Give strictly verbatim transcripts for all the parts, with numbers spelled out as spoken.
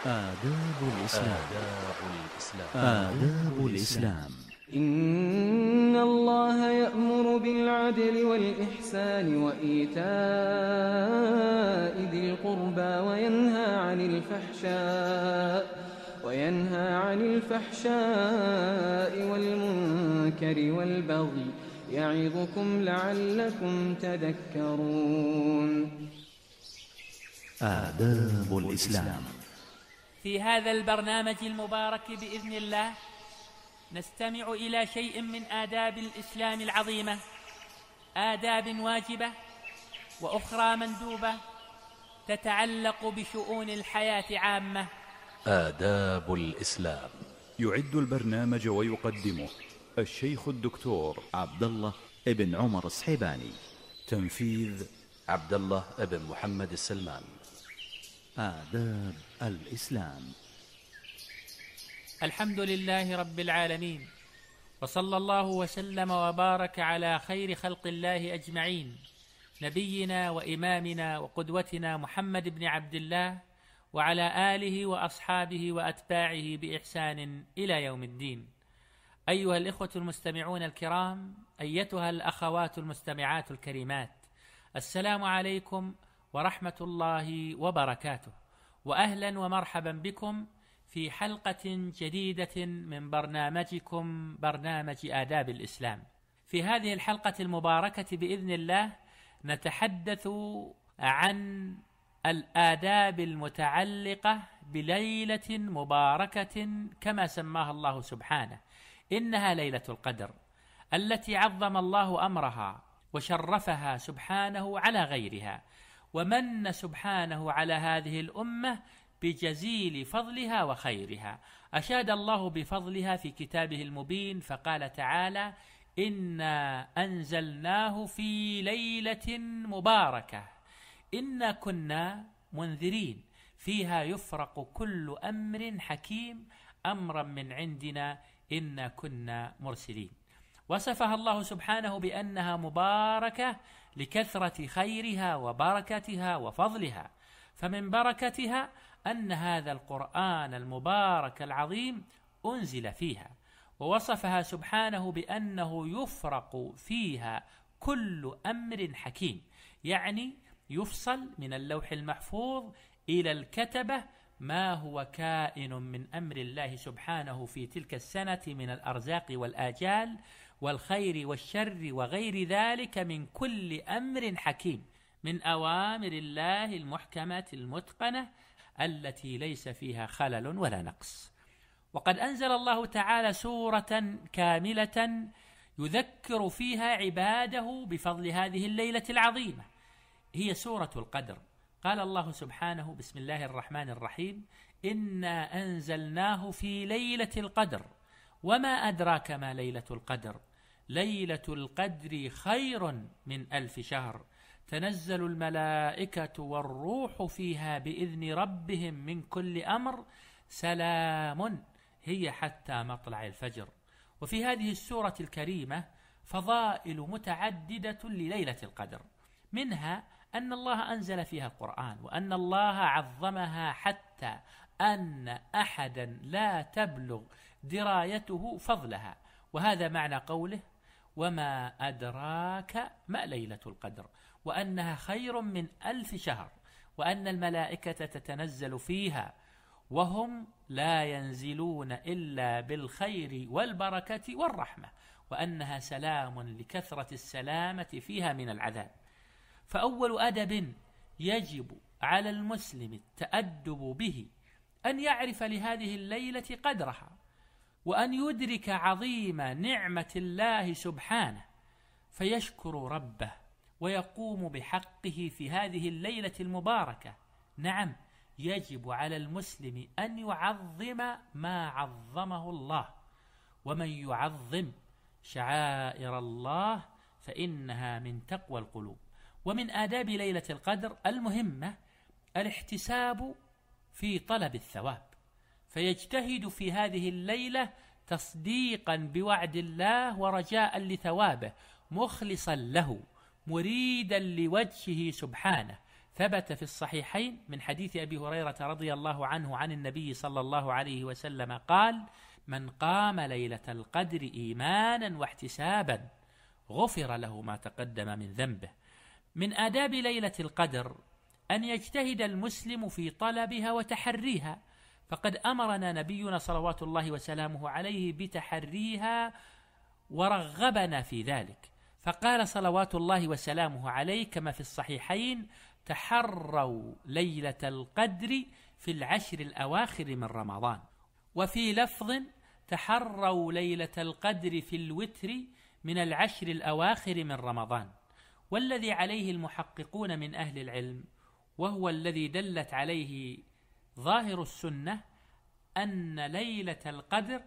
آداب الإسلام. آداب الإسلام. آداب الإسلام. إن الله يأمر بالعدل والإحسان وإيتاء ذي القربى وينهى عن الفحشاء وينهى عن الفحشاء والمنكر والبغي يعظكم لعلكم تذكرون. آداب الإسلام. في هذا البرنامج المبارك بإذن الله نستمع إلى شيء من آداب الإسلام العظيمة، آداب واجبة وأخرى مندوبة تتعلق بشؤون الحياة عامة. آداب الإسلام. يعد البرنامج ويقدمه الشيخ الدكتور عبد الله ابن عمر الصحيباني. تنفيذ عبد الله ابن محمد السلمان. آداب الإسلام. الحمد لله رب العالمين، وصلى الله وسلم وبارك على خير خلق الله أجمعين، نبينا وإمامنا وقدوتنا محمد بن عبد الله، وعلى آله وأصحابه وأتباعه بإحسان إلى يوم الدين. أيها الإخوة المستمعون الكرام، أيتها الأخوات المستمعات الكريمات، السلام عليكم ورحمة الله وبركاته، وأهلا ومرحبا بكم في حلقة جديدة من برنامجكم برنامج آداب الإسلام. في هذه الحلقة المباركة بإذن الله نتحدث عن الآداب المتعلقة بليلة مباركة كما سماها الله سبحانه، إنها ليلة القدر التي عظم الله أمرها وشرفها سبحانه على غيرها، ومن سبحانه على هذه الأمة بجزيل فضلها وخيرها. أشاد الله بفضلها في كتابه المبين فقال تعالى: إنا أنزلناه في ليلة مباركة إنا كنا منذرين فيها يفرق كل أمر حكيم أمرا من عندنا إنا كنا مرسلين. وصفها الله سبحانه بأنها مباركة لكثرة خيرها وبركتها وفضلها، فمن بركتها أن هذا القرآن المبارك العظيم أنزل فيها، ووصفها سبحانه بأنه يفرق فيها كل أمر حكيم، يعني يفصل من اللوح المحفوظ إلى الكتبة ما هو كائن من أمر الله سبحانه في تلك السنة من الأرزاق والآجال والخير والشر وغير ذلك من كل أمر حكيم، من أوامر الله المحكمة المتقنة التي ليس فيها خلل ولا نقص. وقد أنزل الله تعالى سورة كاملة يذكر فيها عباده بفضل هذه الليلة العظيمة، هي سورة القدر. قال الله سبحانه: بسم الله الرحمن الرحيم: إنا أنزلناه في ليلة القدر وما أدراك ما ليلة القدر ليلة القدر خير من ألف شهر تنزل الملائكة والروح فيها بإذن ربهم من كل أمر سلام هي حتى مطلع الفجر. وفي هذه السورة الكريمة فضائل متعددة لليلة القدر، منها أن الله أنزل فيها القرآن، وأن الله عظمها حتى أن أحدا لا تبلغ درايته فضلها، وهذا معنى قوله: وما أدراك ما ليلة القدر، وأنها خير من ألف شهر، وأن الملائكة تتنزل فيها وهم لا ينزلون إلا بالخير والبركة والرحمة، وأنها سلام لكثرة السلامة فيها من العذاب. فأول أدب يجب على المسلم التأدب به أن يعرف لهذه الليلة قدرها، وأن يدرك عظيم نعمة الله سبحانه فيشكر ربه ويقوم بحقه في هذه الليلة المباركة. نعم، يجب على المسلم أن يعظم ما عظمه الله، ومن يعظم شعائر الله فإنها من تقوى القلوب. ومن آداب ليلة القدر المهمة الاحتساب في طلب الثواب، فيجتهد في هذه الليلة تصديقا بوعد الله ورجاء لثوابه، مخلصا له مريدا لوجهه سبحانه، ثبت في الصحيحين من حديث أبي هريرة رضي الله عنه عن النبي صلى الله عليه وسلم قال: من قام ليلة القدر إيمانا واحتسابا غفر له ما تقدم من ذنبه. من آداب ليلة القدر أن يجتهد المسلم في طلبها وتحريها، فقد أمرنا نبينا صلوات الله وسلامه عليه بتحريها ورغبنا في ذلك، فقال صلوات الله وسلامه عليه كما في الصحيحين: تحروا ليلة القدر في العشر الأواخر من رمضان. وفي لفظ: تحروا ليلة القدر في الوتر من العشر الأواخر من رمضان. والذي عليه المحققون من أهل العلم، وهو الذي دلت عليه ظاهر السنة، أن ليلة القدر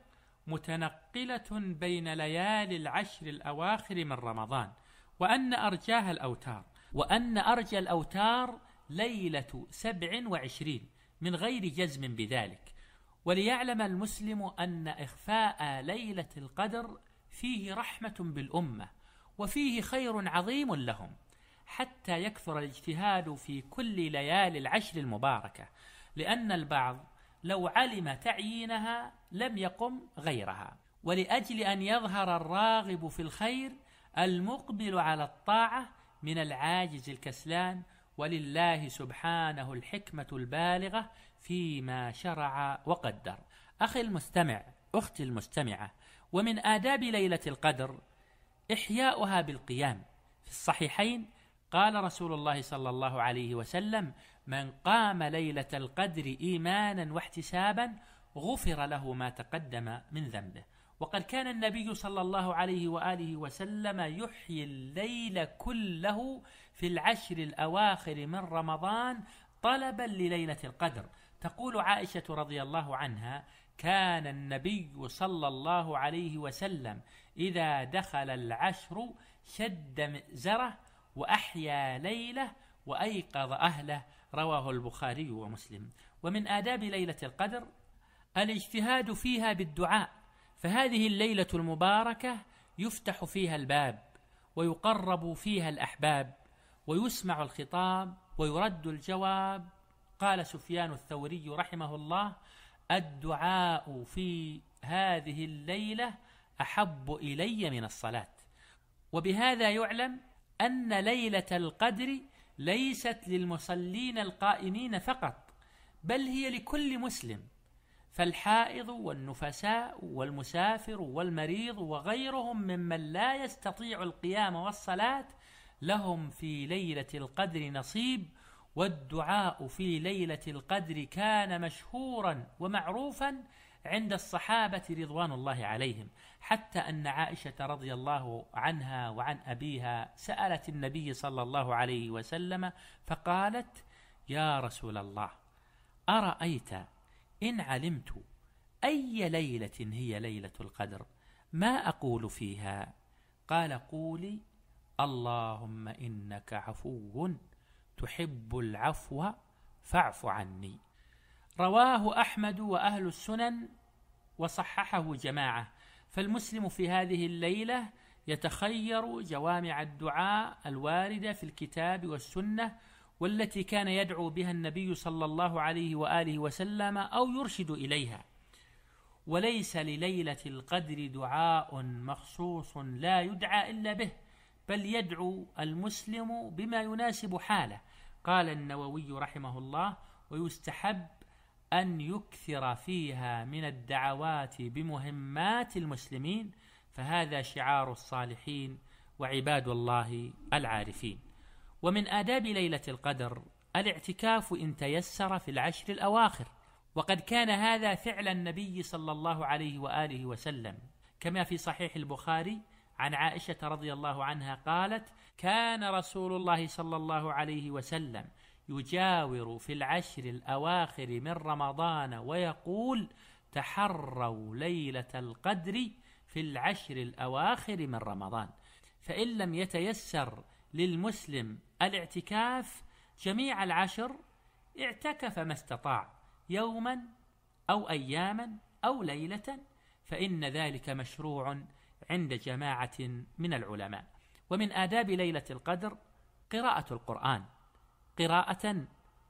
متنقلة بين ليالي العشر الأواخر من رمضان، وأن أرجاها الأوتار، وأن أرجى الأوتار ليلة سبع وعشرين من غير جزم بذلك. وليعلم المسلم أن إخفاء ليلة القدر فيه رحمة بالأمة، وفيه خير عظيم لهم، حتى يكثر الاجتهاد في كل ليالي العشر المباركة، لأن البعض لو علم تعيينها لم يقم غيرها. ولأجل أن يظهر الراغب في الخير المقبل على الطاعة من العاجز الكسلان، ولله سبحانه الحكمة البالغة فيما شرع وقدر. أخي المستمع، أختي المستمعة، ومن آداب ليلة القدر إحياؤها بالقيام. في الصحيحين قال رسول الله صلى الله عليه وسلم: من قام ليلة القدر إيمانا واحتسابا غفر له ما تقدم من ذنبه. وقد كان النبي صلى الله عليه وآله وسلم يحيي الليل كله في العشر الأواخر من رمضان طلبا لليلة القدر. تقول عائشة رضي الله عنها: كان النبي صلى الله عليه وسلم إذا دخل العشر شد مئزره وأحيا ليله وأيقظ أهله، رواه البخاري ومسلم. ومن آداب ليلة القدر الاجتهاد فيها بالدعاء، فهذه الليلة المباركة يفتح فيها الباب، ويقرب فيها الأحباب، ويسمع الخطاب ويرد الجواب. قال سفيان الثوري رحمه الله: الدعاء في هذه الليلة أحب إلي من الصلاة. وبهذا يعلم أن ليلة القدر ليست للمصلين القائمين فقط، بل هي لكل مسلم، فالحائض والنفساء والمسافر والمريض وغيرهم ممن لا يستطيع القيام والصلاة لهم في ليلة القدر نصيب. والدعاء في ليلة القدر كان مشهورا ومعروفا عند الصحابة رضوان الله عليهم، حتى أن عائشة رضي الله عنها وعن أبيها سألت النبي صلى الله عليه وسلم فقالت: يا رسول الله، أرأيت إن علمت أي ليلة هي ليلة القدر ما أقول فيها؟ قال: قولي: اللهم إنك عفو تحب العفو فاعف عني. رواه أحمد وأهل السنن وصححه جماعة. فالمسلم في هذه الليلة يتخير جوامع الدعاء الواردة في الكتاب والسنة، والتي كان يدعو بها النبي صلى الله عليه وآله وسلم أو يرشد إليها. وليس لليلة القدر دعاء مخصوص لا يدعى إلا به، بل يدعو المسلم بما يناسب حاله. قال النووي رحمه الله: ويستحب أن يكثر فيها من الدعوات بمهمات المسلمين، فهذا شعار الصالحين وعباد الله العارفين. ومن آداب ليلة القدر الاعتكاف إن تيسر في العشر الأواخر، وقد كان هذا فعل النبي صلى الله عليه وآله وسلم، كما في صحيح البخاري عن عائشة رضي الله عنها قالت: كان رسول الله صلى الله عليه وسلم يجاور في العشر الأواخر من رمضان ويقول: تحروا ليلة القدر في العشر الأواخر من رمضان. فإن لم يتيسر للمسلم الاعتكاف جميع العشر اعتكف ما استطاع، يوما أو أياما أو ليلة، فإن ذلك مشروع عند جماعة من العلماء. ومن آداب ليلة القدر قراءة القرآن. قراءة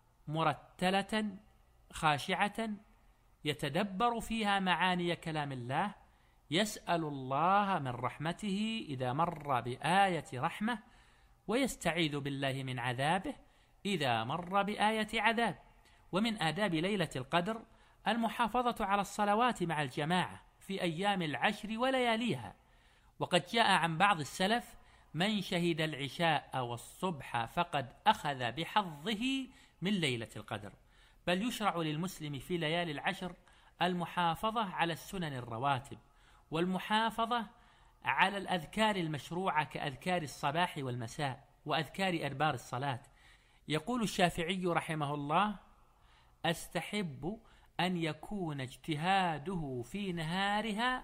مرتلة خاشعة يتدبر فيها معاني كلام الله، يسأل الله من رحمته إذا مر بآية رحمة، ويستعيذ بالله من عذابه إذا مر بآية عذاب. ومن آداب ليلة القدر المحافظة على الصلوات مع الجماعة في أيام العشر ولياليها، وقد جاء عن بعض السلف من شهد العشاء والصبح فقد أخذ بحظه من ليلة القدر. بل يشرع للمسلم في ليالي العشر المحافظة على السنن الرواتب، والمحافظة على الأذكار المشروعة كأذكار الصباح والمساء وأذكار أدبار الصلاة. يقول الشافعي رحمه الله: أستحب أن يكون اجتهاده في نهارها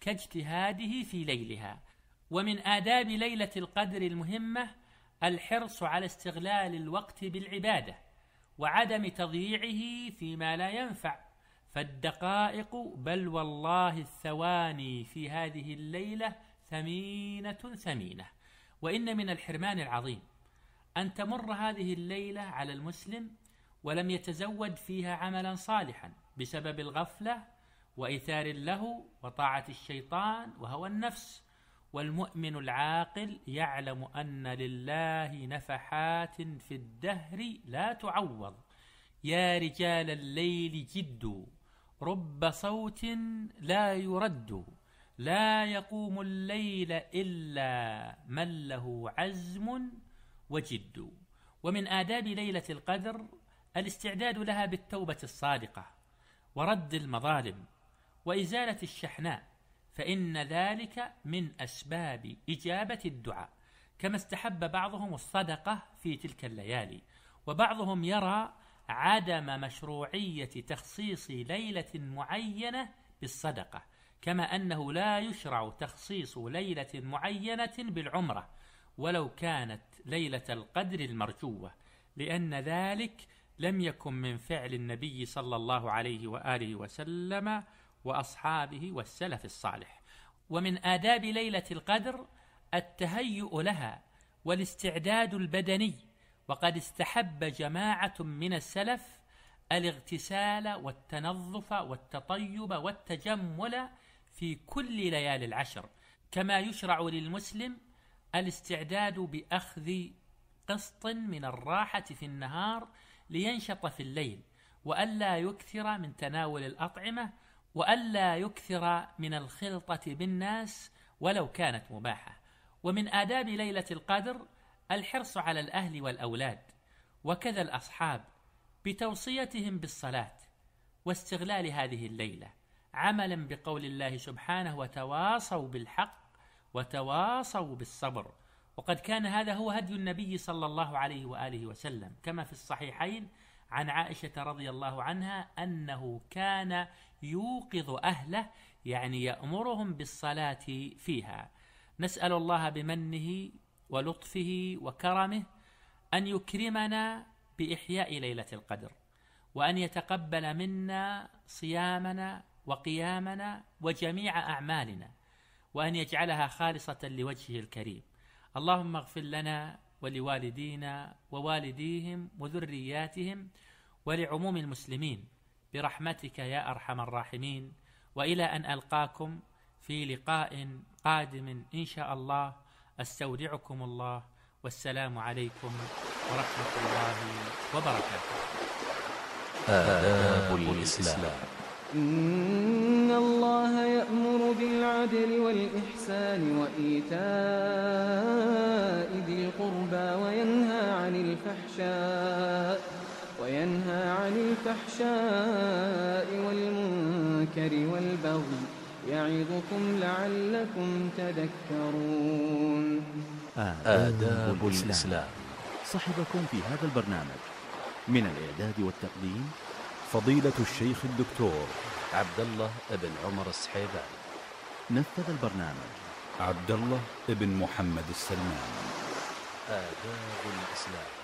كاجتهاده في ليلها. ومن آداب ليلة القدر المهمة الحرص على استغلال الوقت بالعبادة وعدم تضييعه فيما لا ينفع، فالدقائق بل والله الثواني في هذه الليلة ثمينة ثمينة. وإن من الحرمان العظيم أن تمر هذه الليلة على المسلم ولم يتزود فيها عملا صالحا بسبب الغفلة وإيثار له وطاعة الشيطان وهوى النفس. والمؤمن العاقل يعلم أن لله نفحات في الدهر لا تعوض. يا رجال الليل جدوا، رب صوت لا يرد، لا يقوم الليل إلا من له عزم وجد. ومن آداب ليلة القدر الاستعداد لها بالتوبة الصادقة ورد المظالم وإزالة الشحناء، فإن ذلك من أسباب إجابة الدعاء. كما استحب بعضهم الصدقة في تلك الليالي، وبعضهم يرى عدم مشروعية تخصيص ليلة معينة بالصدقة، كما أنه لا يشرع تخصيص ليلة معينة بالعمرة ولو كانت ليلة القدر المرجوة، لأن ذلك لم يكن من فعل النبي صلى الله عليه وآله وسلم وأصحابه والسلف الصالح. ومن آداب ليلة القدر التهيؤ لها والاستعداد البدني، وقد استحب جماعة من السلف الاغتسال والتنظف والتطيب والتجمل في كل ليالي العشر. كما يشرع للمسلم الاستعداد بأخذ قسط من الراحة في النهار لينشط في الليل، وألا يكثر من تناول الأطعمة، وألا يكثر من الخلطة بالناس ولو كانت مباحة. ومن آداب ليلة القدر الحرص على الأهل والأولاد وكذا الأصحاب بتوصيتهم بالصلاة واستغلال هذه الليلة، عملا بقول الله سبحانه: وتواصوا بالحق وتواصوا بالصبر. وقد كان هذا هو هدي النبي صلى الله عليه وآله وسلم، كما في الصحيحين عن عائشة رضي الله عنها أنه كان يوقظ أهله، يعني يأمرهم بالصلاة فيها. نسأل الله بمنه ولطفه وكرمه أن يكرمنا بإحياء ليلة القدر، وأن يتقبل منا صيامنا وقيامنا وجميع أعمالنا، وأن يجعلها خالصة لوجهه الكريم. اللهم اغفر لنا ولوالدينا ووالديهم وذرياتهم ولعموم المسلمين برحمتك يا أرحم الراحمين. وإلى أن ألقاكم في لقاء قادم إن شاء الله، أستودعكم الله، والسلام عليكم ورحمة الله وبركاته. آداب الإسلام. إن الله يأمر بالعدل والإحسان وإيتاء ذي القربى وينهى عن الفحشاء وينهى عن الفحشاء والمنكر والبغي يعظكم لعلكم تذكرون. آداب الإسلام. صحبكم في هذا البرنامج من الإعداد والتقديم فضيلة الشيخ الدكتور عبد الله بن عمر السحيباني. نفذ البرنامج عبد الله بن محمد السلمان. آداب الإسلام.